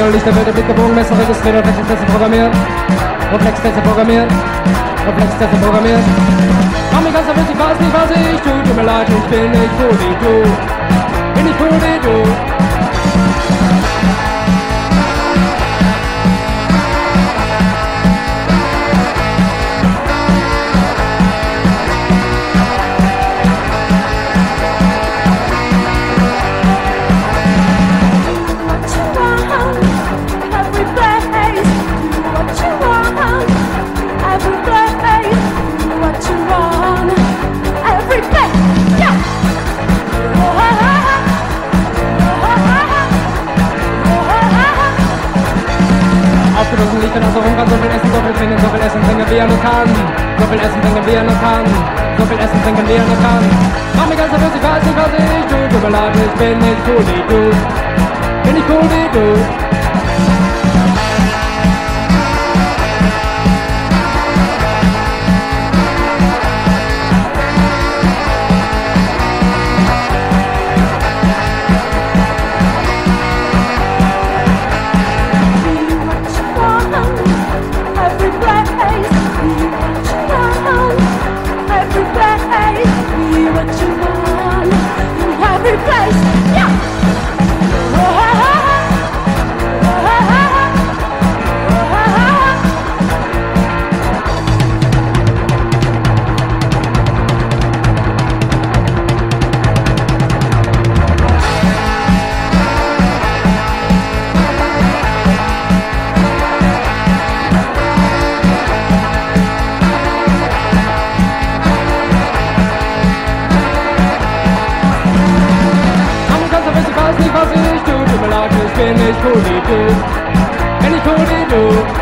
Scheinwerfer, Lichter, wilde Blicke, Bogenmesser, registriert, Reflexteste programmiert. Reflexteste programmiert. Reflexteste programmiert. Mach mich ganz nervös, ich weiß nicht, was ich tu. Tut mir leid, ich bin nicht cool wie du. Bin nicht cool wie du. Aufgeschlossen liegt dann auch so rum, kann so viel essen, so viel trinken, so viel essen, trinken, wie er nur kann. So viel essen, trinken, wie er nur kann. So viel essen, trinken, wie er nur kann. Mach mich ganz nervös, ich weiß nicht, was ich tu. Tut mir leid, ich bin nicht cool wie du. Bin nicht cool wie du. Was ich tu, tut mir leid, ich bin nicht cool wie du. Bin nicht cool wie du.